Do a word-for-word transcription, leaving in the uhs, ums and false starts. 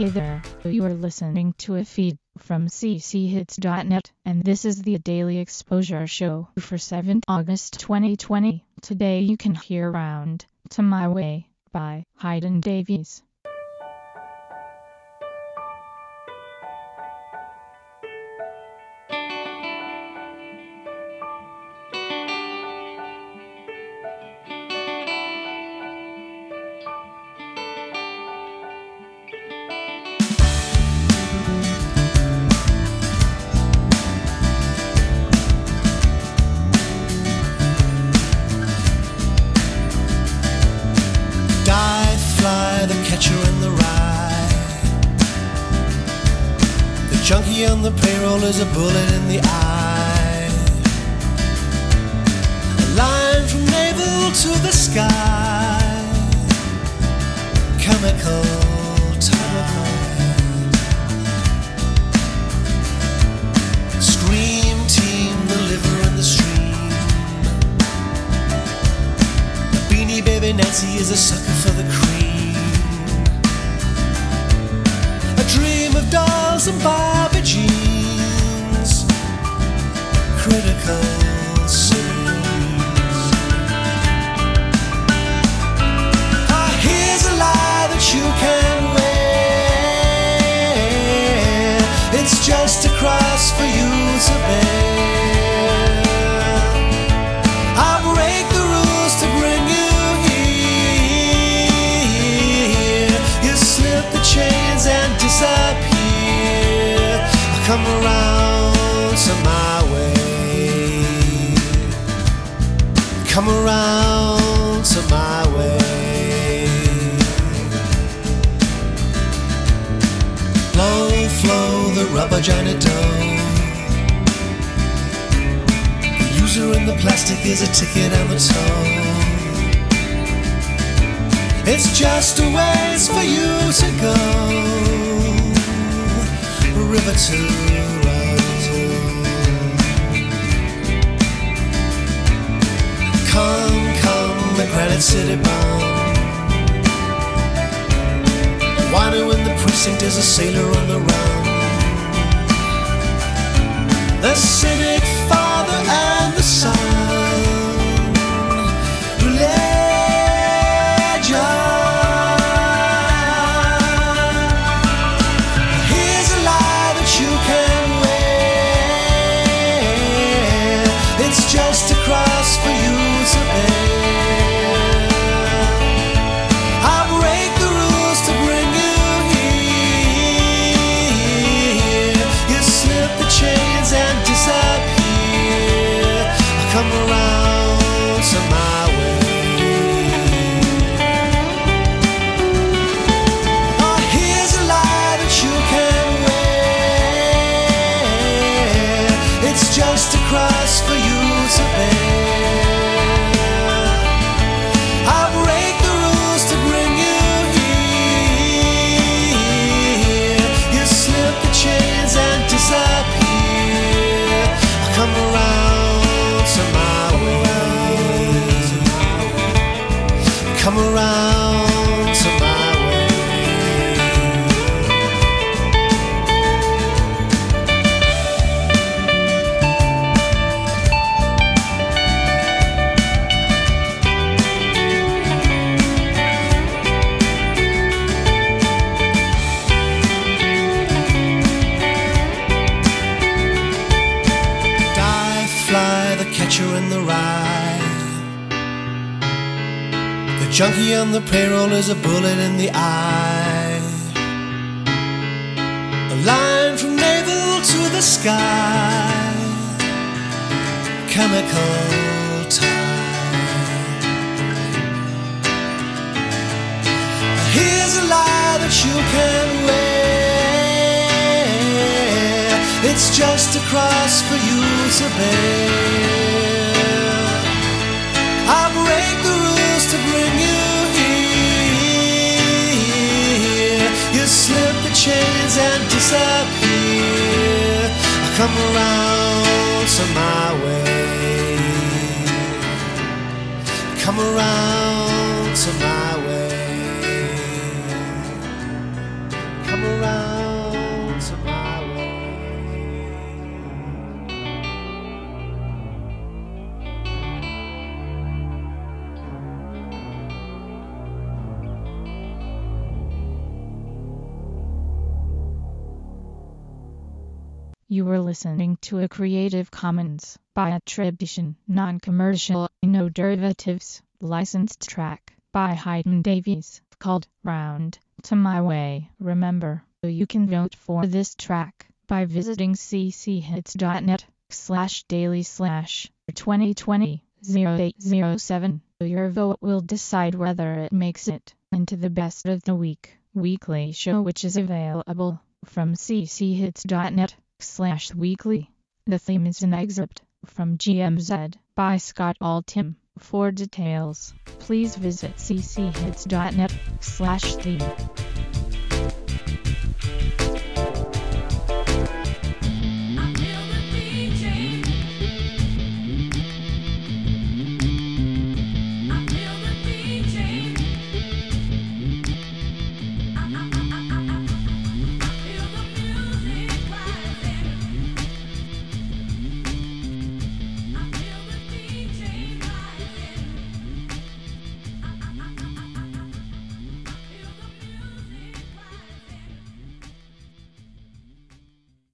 Hey there, you are listening to a feed from c c hits dot net, and this is the Daily Exposure Show for seventh of August twenty twenty. Today you can hear Round to My Way by Hayden Davies. Catcher in the rye, the junkie on the payroll is a bullet in the eye. A line from navel to the sky, chemical tide. Scream team, the liver in the stream. The Beanie Baby Nancy is a sucker for the cream. Dream of dolls and Barbie jeans, critical scenes. Ah, here's a lie that you can wear. It's just a cross for you to bear. I'll break the rules to bring you here. You slip the chains and disappear. I come around to my way. Come around to my way. Blow, flow, the rubber giant dough. The user in the plastic is a ticket on the toe. It's just a ways for you to go. River to road. Come, come, the Granite City bound. Wino in the precinct is a sailor on the run. The cynic father and the son. Just a cross for you to bear. I'll break the rules to bring you here. You slip the chains and disappear. I come around to my way. Oh, here's a lie that you can wear. It's just a cross for you to bear. I'll break the rules to bring you here. You slip the chains and disappear. I come around to my way. Come around to my catcher in the rye. The junkie on the payroll is a bullet in the eye. A line from navel to the sky, chemical tide. Here's a lie that you can wear. It's just a cross for you to bear. I'll break the rules to bring you here. You slip the chains and disappear. I come around to my way. Come around to my way. Come around. You were listening to a Creative Commons by attribution, non-commercial, no derivatives, licensed track by Hayden Davies called Round to My Way. Remember, you can vote for this track by visiting cchits.net slash daily slash 2020 0807. Your vote will decide whether it makes it into the best of the week weekly show, which is available from cchits.net slash weekly. The theme is an excerpt from G M Z by Scott Altham. For details, please visit cchits.net slash theme.